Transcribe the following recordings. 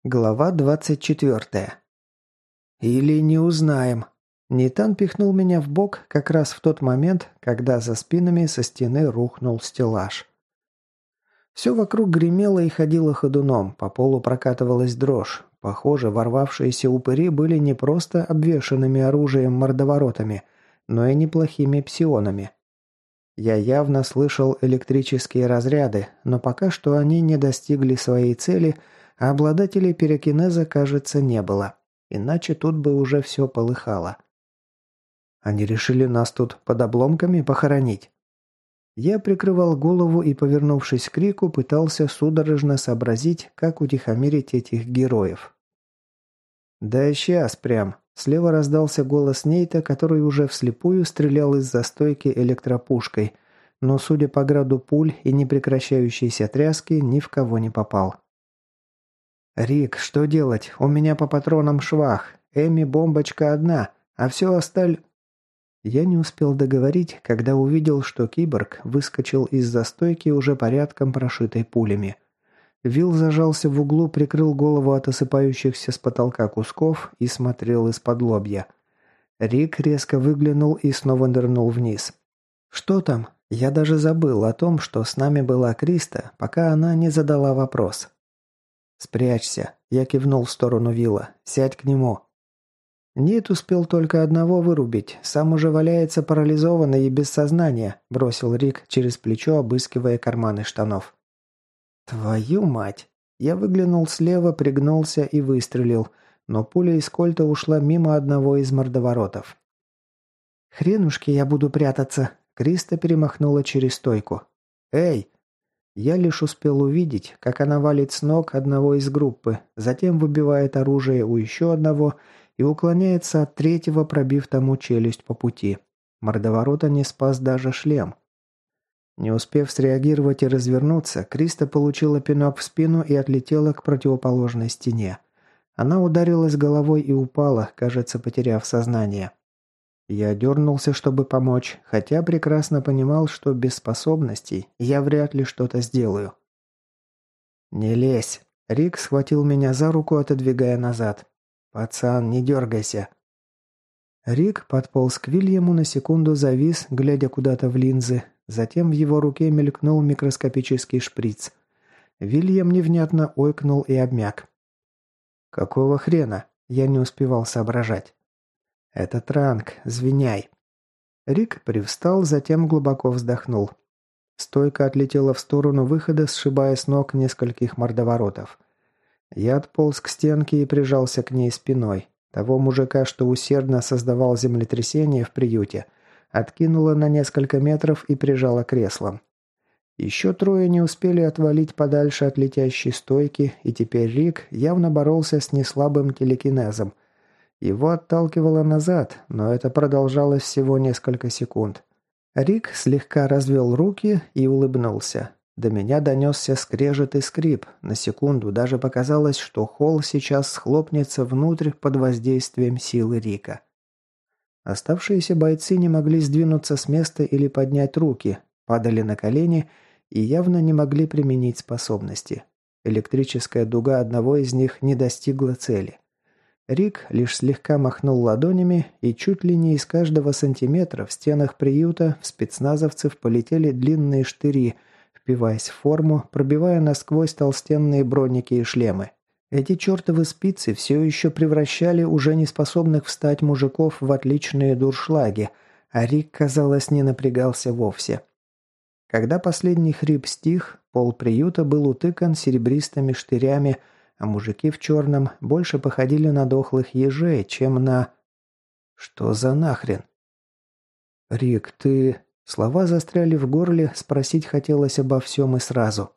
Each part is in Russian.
Глава 24. Или не узнаем. Нейтан пихнул меня в бок как раз в тот момент, когда за спинами со стены рухнул стеллаж. Все вокруг гремело и ходило ходуном, по полу прокатывалась дрожь. Похоже, ворвавшиеся упыри были не просто обвешанными оружием мордоворотами, но и неплохими псионами. Я явно слышал электрические разряды, но пока что они не достигли своей цели, а обладателей пирокинеза, кажется, не было. Иначе тут бы уже все полыхало. Они решили нас тут под обломками похоронить. Я прикрывал голову и, повернувшись к Рику, пытался судорожно сообразить, как утихомирить этих героев. «Да сейчас прям!» Слева раздался голос Нейта, который уже вслепую стрелял из застойки электропушкой, но, судя по граду пуль и непрекращающейся тряске, ни в кого не попал. «Рик, что делать? У меня по патронам швах. Эми бомбочка одна, а все осталь...» Я не успел договорить, когда увидел, что киборг выскочил из застойки уже порядком прошитой пулями. Вилл зажался в углу, прикрыл голову от осыпающихся с потолка кусков и смотрел из-под лобья. Рик резко выглянул и снова нырнул вниз. «Что там?» Я даже забыл о том, что с нами была Криста, пока она не задала вопрос. «Спрячься», – я кивнул в сторону Вилла. «Сядь к нему». «Нет, успел только одного вырубить. Сам уже валяется парализованный и без сознания», – бросил Рик через плечо, обыскивая карманы штанов. «Твою мать!» Я выглянул слева, пригнулся и выстрелил, но пуля из кольта ушла мимо одного из мордоворотов. «Хренушки я буду прятаться!» Криста перемахнула через стойку. «Эй!» Я лишь успел увидеть, как она валит с ног одного из группы, затем выбивает оружие у еще одного и уклоняется от третьего, пробив тому челюсть по пути. Мордоворота не спас даже шлем. Не успев среагировать и развернуться, Криста получила пинок в спину и отлетела к противоположной стене. Она ударилась головой и упала, кажется, потеряв сознание. Я дернулся, чтобы помочь, хотя прекрасно понимал, что без способностей я вряд ли что-то сделаю. «Не лезь!» Рик схватил меня за руку, отодвигая назад. «Пацан, не дергайся!» Рик подполз к Вильяму, на секунду завис, глядя куда-то в линзы. Затем в его руке мелькнул микроскопический шприц. Вильям невнятно ойкнул и обмяк. «Какого хрена?» Я не успевал соображать. «Это транк, звеняй». Рик привстал, затем глубоко вздохнул. Стойка отлетела в сторону выхода, сшибая с ног нескольких мордоворотов. Я отполз к стенке и прижался к ней спиной. Того мужика, что усердно создавал землетрясение в приюте, откинуло на несколько метров и прижало креслом. Еще трое не успели отвалить подальше от летящей стойки, и теперь Рик явно боролся с неслабым телекинезом. Его отталкивало назад, но это продолжалось всего несколько секунд. Рик слегка развел руки и улыбнулся. До меня донесся скрежет и скрип. На секунду даже показалось, что холл сейчас схлопнется внутрь под воздействием силы Рика. Оставшиеся бойцы не могли сдвинуться с места или поднять руки, падали на колени и явно не могли применить способности. Электрическая дуга одного из них не достигла цели. Рик лишь слегка махнул ладонями, и чуть ли не из каждого сантиметра в стенах приюта в спецназовцев полетели длинные штыри, впиваясь в форму, пробивая насквозь толстенные броники и шлемы. Эти чертовы спицы все еще превращали уже неспособных встать мужиков в отличные дуршлаги, а Рик, казалось, не напрягался вовсе. Когда последний хрип стих, пол приюта был утыкан серебристыми штырями, а мужики в черном больше походили на дохлых ежей, чем на... Что за нахрен? «Рик, ты...» Слова застряли в горле, спросить хотелось обо всем и сразу.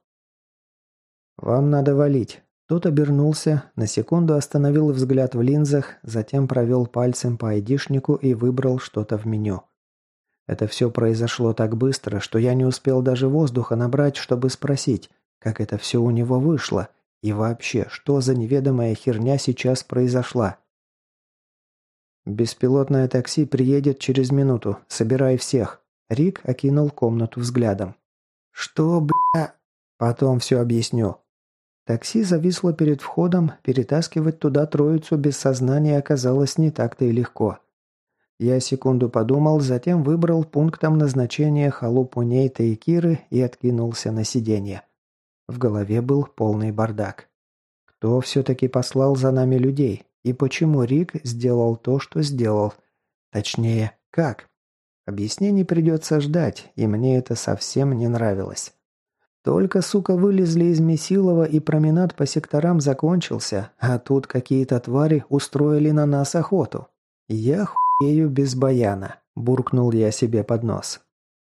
«Вам надо валить». Тот обернулся, на секунду остановил взгляд в линзах, затем провел пальцем по айдишнику и выбрал что-то в меню. Это все произошло так быстро, что я не успел даже воздуха набрать, чтобы спросить, как это все у него вышло. И вообще, что за неведомая херня сейчас произошла? «Беспилотное такси приедет через минуту. Собирай всех». Рик окинул комнату взглядом. «Что, бля...» «Потом все объясню». Такси зависло перед входом, перетаскивать туда троицу без сознания оказалось не так-то и легко. Я секунду подумал, затем выбрал пунктом назначения халупу Нейта и Киры и откинулся на сиденье. В голове был полный бардак. Кто все-таки послал за нами людей? И почему Рик сделал то, что сделал? Точнее, как? Объяснений придется ждать, и мне это совсем не нравилось. Только, сука, вылезли из Месилова, и променад по секторам закончился, а тут какие-то твари устроили на нас охоту. Я хуею без баяна, буркнул я себе под нос.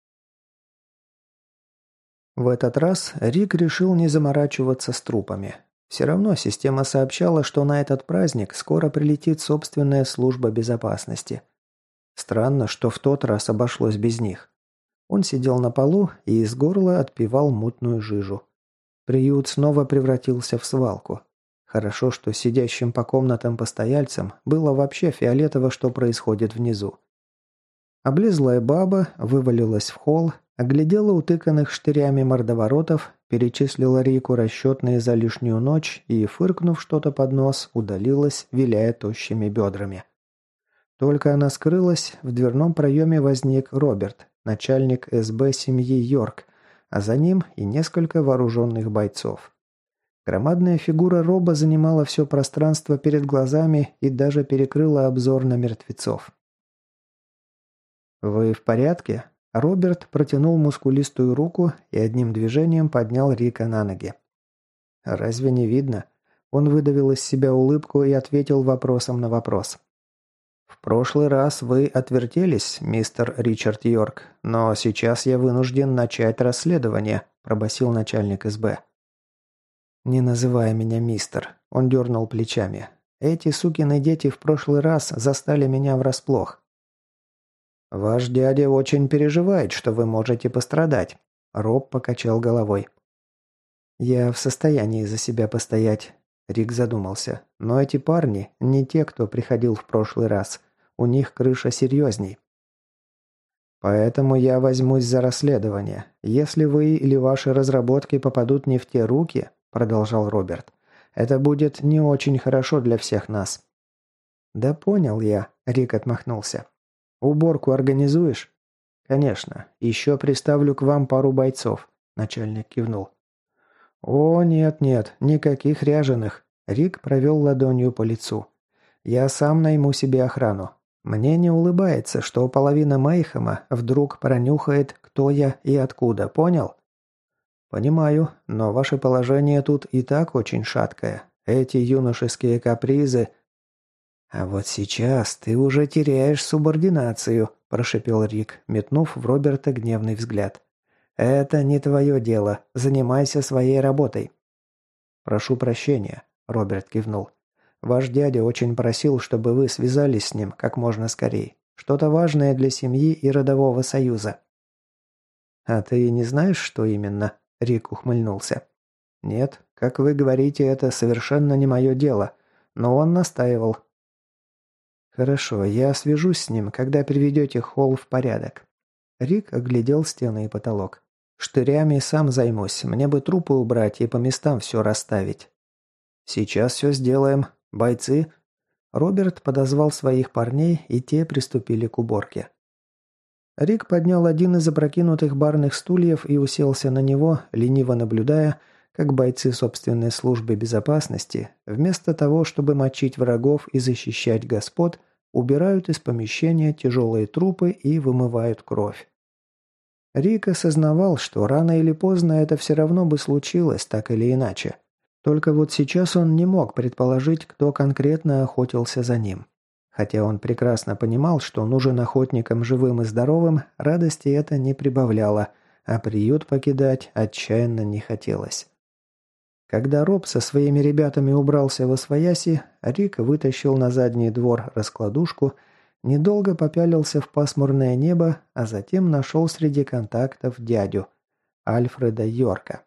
В этот раз Рик решил не заморачиваться с трупами. Все равно система сообщала, что на этот праздник скоро прилетит собственная служба безопасности. Странно, что в тот раз обошлось без них. Он сидел на полу и из горла отпивал мутную жижу. Приют снова превратился в свалку. Хорошо, что сидящим по комнатам постояльцам было вообще фиолетово, что происходит внизу. Облезлая баба вывалилась в холл, оглядела утыканных штырями мордоворотов, перечислила Рику расчетные за лишнюю ночь и, фыркнув что-то под нос, удалилась, виляя тощими бедрами. Только она скрылась, в дверном проеме возник Роберт, начальник СБ семьи Йорк, а за ним и несколько вооруженных бойцов. Громадная фигура Роба занимала все пространство перед глазами и даже перекрыла обзор на мертвецов. «Вы в порядке?» Роберт протянул мускулистую руку и одним движением поднял Рика на ноги. «Разве не видно?» Он выдавил из себя улыбку и ответил вопросом на вопрос. «В прошлый раз вы отвертелись, мистер Ричард Йорк, но сейчас я вынужден начать расследование», – пробасил начальник СБ. «Не называй меня мистер», – он дернул плечами. «Эти сукины дети в прошлый раз застали меня врасплох». «Ваш дядя очень переживает, что вы можете пострадать», – Роб покачал головой. «Я в состоянии за себя постоять», – Рик задумался. «Но эти парни не те, кто приходил в прошлый раз. У них крыша серьезней». «Поэтому я возьмусь за расследование. Если вы или ваши разработки попадут не в те руки», – продолжал Роберт, – «это будет не очень хорошо для всех нас». «Да понял я», – Рик отмахнулся. «Уборку организуешь?» «Конечно. Еще приставлю к вам пару бойцов», – начальник кивнул. «О, нет-нет, никаких ряженых», – Рик провел ладонью по лицу. «Я сам найму себе охрану. Мне не улыбается, что половина Мейхэма вдруг пронюхает, кто я и откуда, понял?» «Понимаю, но ваше положение тут и так очень шаткое. Эти юношеские капризы...» «А вот сейчас ты уже теряешь субординацию», – прошипел Рик, метнув в Роберта гневный взгляд. «Это не твое дело. Занимайся своей работой». «Прошу прощения», – Роберт кивнул. «Ваш дядя очень просил, чтобы вы связались с ним как можно скорее. Что-то важное для семьи и родового союза». «А ты не знаешь, что именно?» – Рик ухмыльнулся. «Нет, как вы говорите, это совершенно не мое дело. Но он настаивал». «Хорошо, я свяжусь с ним, когда приведете холл в порядок». Рик оглядел стены и потолок. «Штырями сам займусь, мне бы трупы убрать и по местам все расставить». «Сейчас все сделаем. Бойцы?» Роберт подозвал своих парней, и те приступили к уборке. Рик поднял один из опрокинутых барных стульев и уселся на него, лениво наблюдая, как бойцы собственной службы безопасности, вместо того, чтобы мочить врагов и защищать господ, убирают из помещения тяжелые трупы и вымывают кровь. Рик осознавал, что рано или поздно это все равно бы случилось, так или иначе. Только вот сейчас он не мог предположить, кто конкретно охотился за ним. Хотя он прекрасно понимал, что нужен охотникам живым и здоровым, радости это не прибавляло, а приют покидать отчаянно не хотелось. Когда Роб со своими ребятами убрался восвояси, Рик вытащил на задний двор раскладушку, недолго попялился в пасмурное небо, а затем нашел среди контактов дядю, Альфреда Йорка.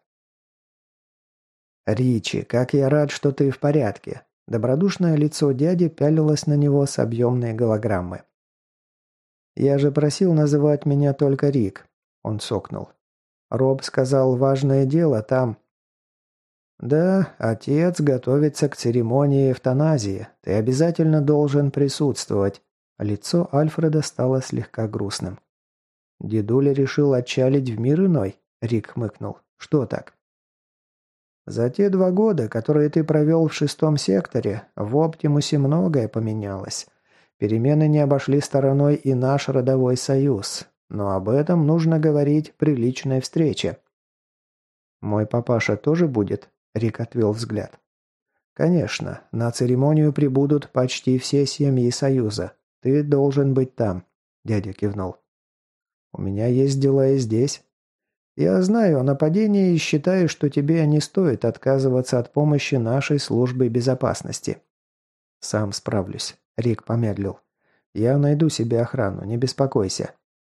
«Ричи, как я рад, что ты в порядке!» Добродушное лицо дяди пялилось на него с объемной голограммы. «Я же просил называть меня только Рик», — он сокнул. «Роб сказал, важное дело там...» «Да, отец готовится к церемонии эвтаназии. Ты обязательно должен присутствовать». Лицо Альфреда стало слегка грустным. «Дедуля решил отчалить в мир иной?» Рик хмыкнул. «Что так?» «За те 2 года, которые ты провел в 6-м секторе, в Оптимусе многое поменялось. Перемены не обошли стороной и наш родовой союз. Но об этом нужно говорить при личной встрече». «Мой папаша тоже будет?» Рик отвел взгляд. «Конечно. На церемонию прибудут почти все семьи Союза. Ты должен быть там», – дядя кивнул. «У меня есть дела и здесь. Я знаю о нападении и считаю, что тебе не стоит отказываться от помощи нашей службы безопасности». «Сам справлюсь», – Рик помедлил. «Я найду себе охрану, не беспокойся».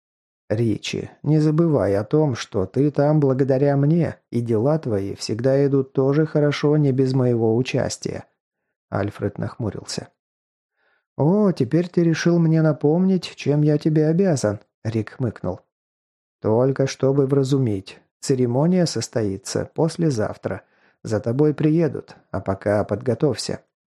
«Ричи, не забывай о том, что ты там благодаря мне, и дела твои всегда идут тоже хорошо не без моего участия». Альфред нахмурился. «О, теперь ты решил мне напомнить, чем я тебе обязан», — Рик хмыкнул. «Только чтобы вразумить. Церемония состоится послезавтра. За тобой приедут, а пока подготовься».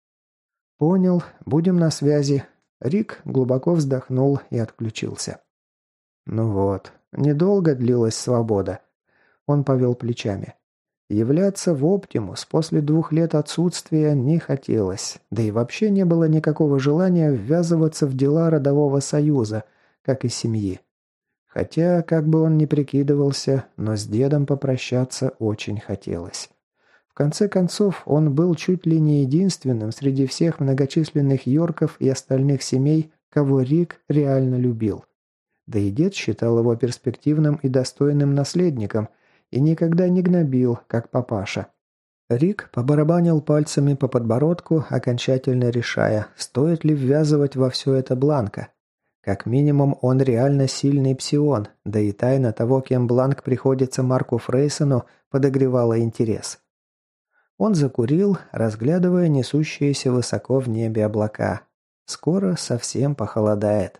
«Понял, будем на связи». Рик глубоко вздохнул и отключился. Ну вот, недолго длилась свобода. Он повел плечами. Являться в Оптимус после 2 лет отсутствия не хотелось, да и вообще не было никакого желания ввязываться в дела родового союза, как и семьи. Хотя, как бы он ни прикидывался, но с дедом попрощаться очень хотелось. В конце концов, он был чуть ли не единственным среди всех многочисленных Йорков и остальных семей, кого Рик реально любил. Да и дед считал его перспективным и достойным наследником и никогда не гнобил, как папаша. Рик побарабанил пальцами по подбородку, окончательно решая, стоит ли ввязывать во все это Бланка. Как минимум, он реально сильный псион, да и тайна того, кем Бланк приходится Марку Фрейсону, подогревала интерес. Он закурил, разглядывая несущиеся высоко в небе облака. Скоро совсем похолодает.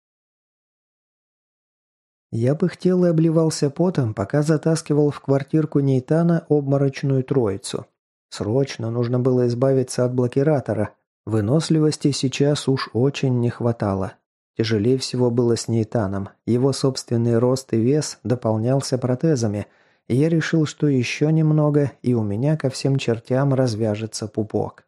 Я пыхтел и обливался потом, пока затаскивал в квартирку Нейтана обморочную троицу. Срочно нужно было избавиться от блокиратора. Выносливости сейчас уж очень не хватало. Тяжелее всего было с Нейтаном. Его собственный рост и вес дополнялся протезами, и я решил, что еще немного, и у меня ко всем чертям развяжется пупок.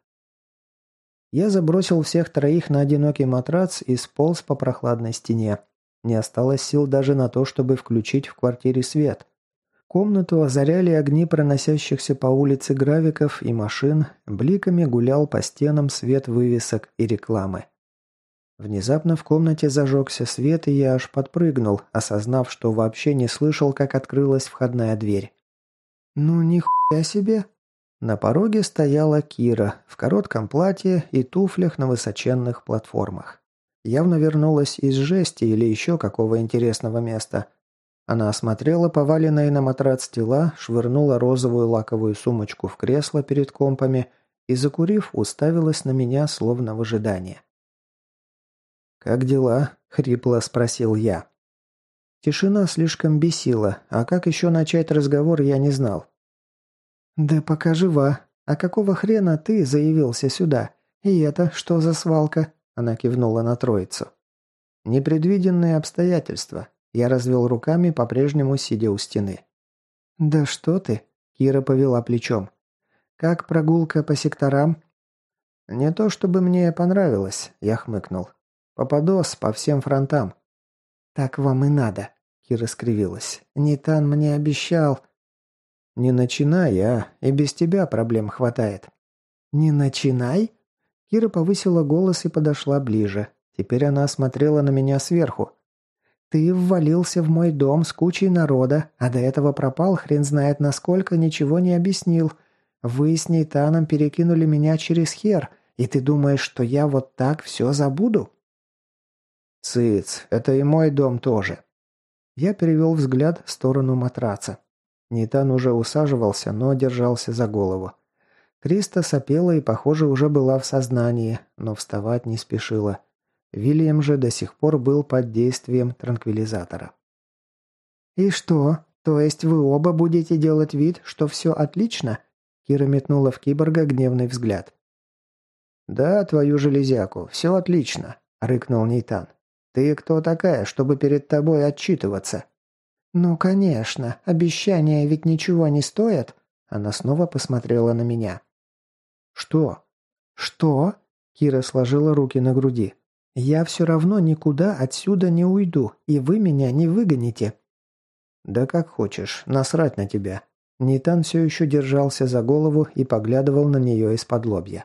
Я забросил всех 3 на одинокий матрац и сполз по прохладной стене. Не осталось сил даже на то, чтобы включить в квартире свет. Комнату озаряли огни проносящихся по улице гравиков и машин, бликами гулял по стенам свет вывесок и рекламы. Внезапно в комнате зажегся свет, и я аж подпрыгнул, осознав, что вообще не слышал, как открылась входная дверь. «Ну нихуя себе!» На пороге стояла Кира в коротком платье и туфлях на высоченных платформах. Явно вернулась из жести или еще какого интересного места. Она осмотрела поваленные на матрац тела, швырнула розовую лаковую сумочку в кресло перед компами и, закурив, уставилась на меня, словно в ожидании. «Как дела?» – хрипло спросил я. Тишина слишком бесила, а как еще начать разговор, я не знал. «Да пока жива. А какого хрена ты заявился сюда? И это что за свалка?» Она кивнула на троицу. «Непредвиденные обстоятельства». Я развел руками, по-прежнему сидя у стены. «Да что ты?» Кира повела плечом. «Как прогулка по секторам?» «Не то чтобы мне понравилось», я хмыкнул. «Попадос по всем фронтам». «Так вам и надо», Кира скривилась. «Нейтан мне обещал». «Не начинай, а, и без тебя проблем хватает». «Не начинай?» Кира повысила голос и подошла ближе. Теперь она смотрела на меня сверху. «Ты ввалился в мой дом с кучей народа, а до этого пропал хрен знает насколько, ничего не объяснил. Вы с Нейтаном перекинули меня через хер, и ты думаешь, что я вот так все забуду?» «Цыц, это и мой дом тоже». Я перевел взгляд в сторону матраца. Нейтан уже усаживался, но держался за голову. Криста сопела и, похоже, уже была в сознании, но вставать не спешила. Вильям же до сих пор был под действием транквилизатора. «И что? То есть вы оба будете делать вид, что все отлично?» Кира метнула в киборга гневный взгляд. «Да, твою железяку, все отлично», – рыкнул Нейтан. «Ты кто такая, чтобы перед тобой отчитываться?» «Ну, конечно, обещания ведь ничего не стоят». Она снова посмотрела на меня. «Что?» «Что?» – Кира сложила руки на груди. «Я все равно никуда отсюда не уйду, и вы меня не выгоните». «Да как хочешь, насрать на тебя». Нейтан все еще держался за голову и поглядывал на нее из-под лобья.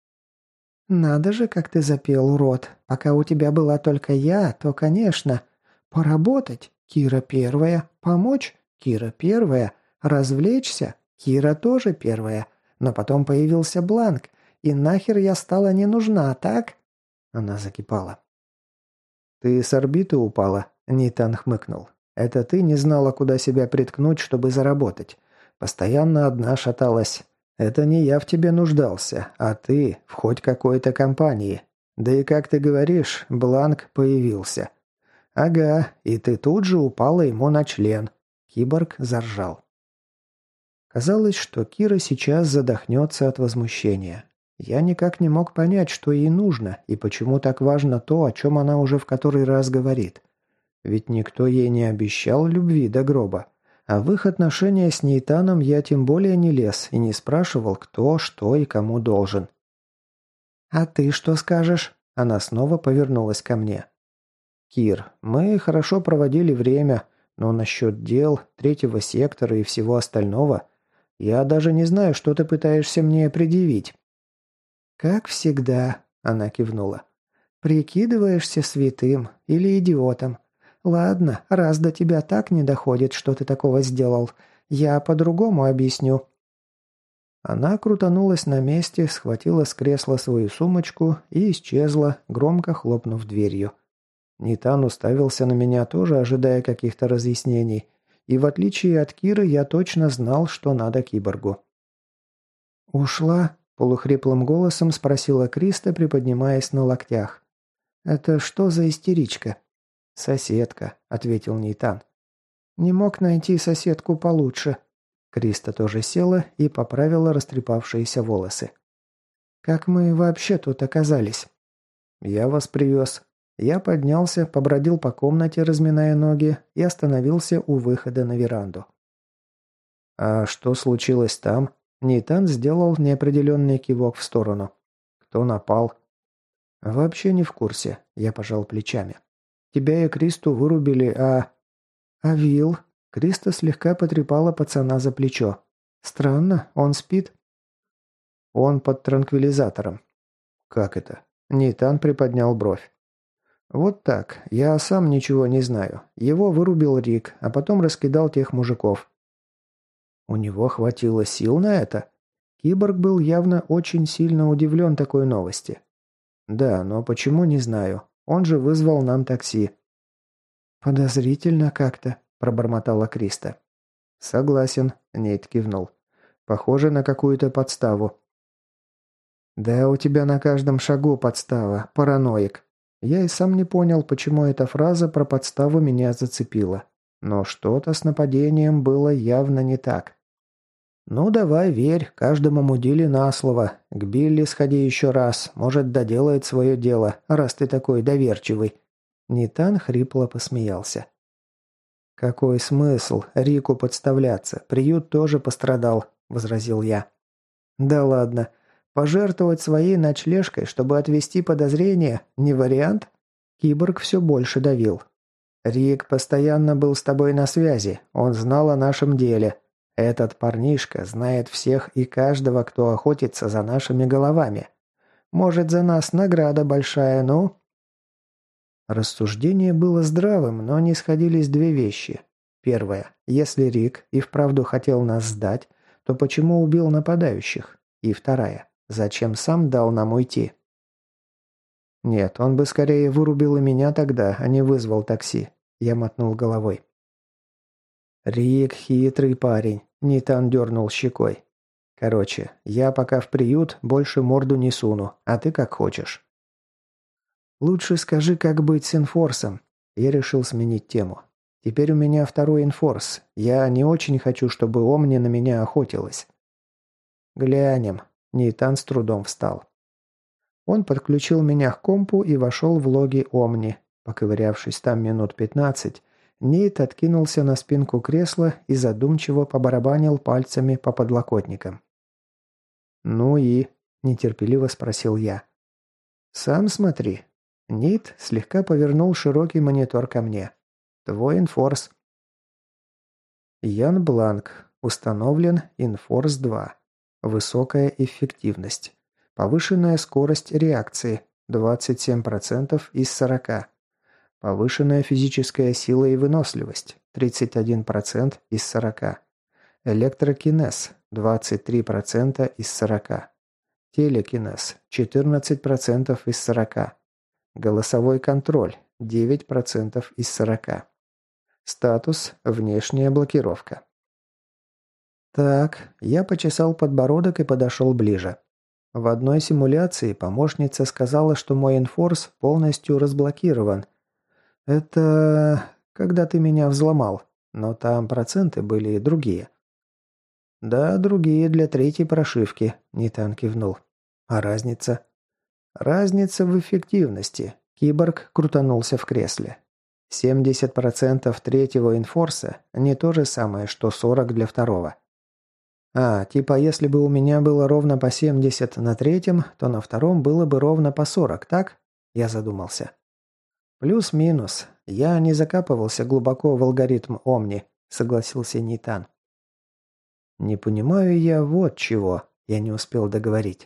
«Надо же, как ты запел, урод. Пока у тебя была только я, то, конечно. Поработать? Кира первая. Помочь? Кира первая. Развлечься? Кира тоже первая. Но потом появился бланк, и нахер я стала не нужна, так?» Она закипала. «Ты с орбиты упала?» – Нейтан хмыкнул. «Это ты не знала, куда себя приткнуть, чтобы заработать. Постоянно одна шаталась. Это не я в тебе нуждался, а ты в хоть какой-то компании. Да и как ты говоришь, бланк появился». «Ага, и ты тут же упала ему на член». Киборг заржал. Казалось, что Кира сейчас задохнется от возмущения. Я никак не мог понять, что ей нужно, и почему так важно то, о чем она уже в который раз говорит. Ведь никто ей не обещал любви до гроба. А в их отношения с Нейтаном я тем более не лез и не спрашивал, кто, что и кому должен. «А ты что скажешь?» Она снова повернулась ко мне. «Кир, мы хорошо проводили время, но насчет дел, третьего сектора и всего остального, я даже не знаю, что ты пытаешься мне предъявить». «Как всегда», — она кивнула. «Прикидываешься святым или идиотом. Ладно, раз до тебя так не доходит, что ты такого сделал, я по-другому объясню». Она крутанулась на месте, схватила с кресла свою сумочку и исчезла, громко хлопнув дверью. Нейтан уставился на меня, тоже ожидая каких-то разъяснений, и в отличие от Киры я точно знал, что надо киборгу. «Ушла?» – полухриплым голосом спросила Криста, приподнимаясь на локтях. «Это что за истеричка?» «Соседка», — ответил Нейтан. «Не мог найти соседку получше». Криста тоже села и поправила растрепавшиеся волосы. «Как мы вообще тут оказались?» «Я вас привез». Я поднялся, побродил по комнате, разминая ноги, и остановился у выхода на веранду. «А что случилось там?» Нейтан сделал неопределенный кивок в сторону. «Кто напал?» «Вообще не в курсе», — я пожал плечами. «Тебя и Кристу вырубили, а...» «А Вилл?» Криста слегка потрепала пацана за плечо. «Странно, он спит?» «Он под транквилизатором». «Как это?» Нейтан приподнял бровь. «Вот так. Я сам ничего не знаю. Его вырубил Рик, а потом раскидал тех мужиков». «У него хватило сил на это?» Киборг был явно очень сильно удивлен такой новости. «Да, но почему, не знаю. Он же вызвал нам такси». «Подозрительно как-то», – пробормотала Криста. «Согласен», – Нейт кивнул. «Похоже на какую-то подставу». «Да у тебя на каждом шагу подстава, параноик». Я и сам не понял, почему эта фраза про подставу меня зацепила. Но что-то с нападением было явно не так. «Ну давай, верь, каждому мудили на слово. К Билли сходи еще раз, может, доделает свое дело, раз ты такой доверчивый». Нейтан хрипло посмеялся. «Какой смысл Рику подставляться? Приют тоже пострадал», — возразил я. «Да ладно. Пожертвовать своей ночлежкой, чтобы отвести подозрения, не вариант?» Киборг все больше давил. «Рик постоянно был с тобой на связи. Он знал о нашем деле. Этот парнишка знает всех и каждого, кто охотится за нашими головами. Может, за нас награда большая, ну?» Рассуждение было здравым, но не сходились две вещи. Первое. Если Рик и вправду хотел нас сдать, то почему убил нападающих? И вторая. Зачем сам дал нам уйти? Нет, он бы скорее вырубил и меня тогда, а не вызвал такси. Я мотнул головой. Рик хитрый парень. Нейтан дернул щекой. Короче, я пока в приют больше морду не суну, а ты как хочешь. Лучше скажи, как быть с инфорсом. Я решил сменить тему. Теперь у меня второй инфорс. Я не очень хочу, чтобы Омни на меня охотилась. «Глянем». Нейтан с трудом встал. Он подключил меня к компу и вошел в логи Омни. Поковырявшись там минут 15, Нейт откинулся на спинку кресла и задумчиво побарабанил пальцами по подлокотникам. «Ну и?» – нетерпеливо спросил я. «Сам смотри». Нейт слегка повернул широкий монитор ко мне. «Твой инфорс». Ян Бланк. Установлен инфорс 2. Высокая эффективность. Повышенная скорость реакции. 27% из 40. Повышенная физическая сила и выносливость. 31% из 40. Электрокинез. 23% из 40. Телекинез. 14% из 40. Голосовой контроль. 9% из 40. Статус – внешняя блокировка. Так, я почесал подбородок и подошел ближе. В одной симуляции помощница сказала, что мой инфорс полностью разблокирован. Это когда ты меня взломал, но там проценты были и другие. Да, другие для третьей прошивки, Нейтан кивнул. А разница? Разница в эффективности. Киборг крутанулся в кресле. 70% третьего инфорса не то же самое, что 40 для второго. А, типа если бы у меня было ровно по 70 на третьем, то на втором было бы ровно по 40, так? Я задумался. Плюс-минус. Я не закапывался глубоко в алгоритм Омни, согласился Нейтан. Не понимаю я вот чего, я не успел договорить.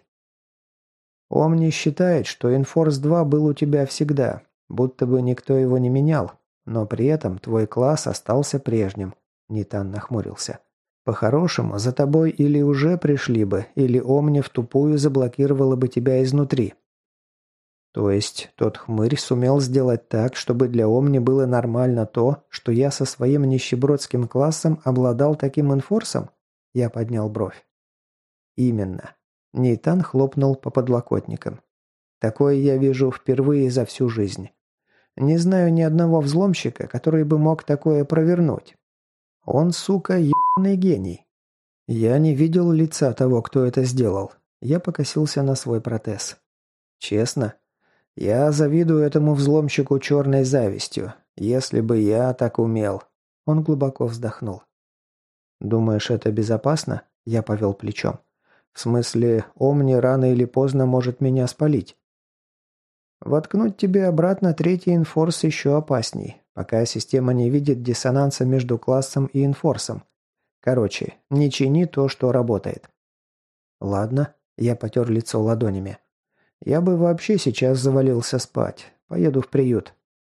Омни считает, что инфорс 2 был у тебя всегда, будто бы никто его не менял, но при этом твой класс остался прежним. Нейтан нахмурился. По-хорошему, за тобой или уже пришли бы, или Омни в тупую заблокировала бы тебя изнутри. То есть тот хмырь сумел сделать так, чтобы для Омни было нормально то, что я со своим нищебродским классом обладал таким инфорсом? Я поднял бровь. Именно. Нейтан хлопнул по подлокотникам. Такое я вижу впервые за всю жизнь. Не знаю ни одного взломщика, который бы мог такое провернуть. Он, сука, ебаный гений. Я не видел лица того, кто это сделал. Я покосился на свой протез. Честно, я завидую этому взломщику черной завистью. Если бы я так умел. Он глубоко вздохнул. Думаешь, это безопасно? Я повел плечом. В смысле, Омни рано или поздно может меня спалить. Воткнуть тебе обратно третий инфорс еще опасней, пока система не видит диссонанса между классом и инфорсом. Короче, не чини то, что работает. Ладно, я потер лицо ладонями. Я бы вообще сейчас завалился спать. Поеду в приют.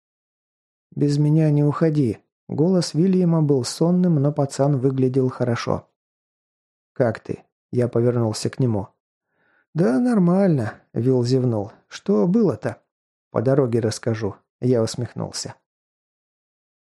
Без меня не уходи. Голос Вильяма был сонным, но пацан выглядел хорошо. Как ты? Я повернулся к нему. «Да нормально», — Вилл зевнул. «Что было-то?» «По дороге расскажу», — я усмехнулся.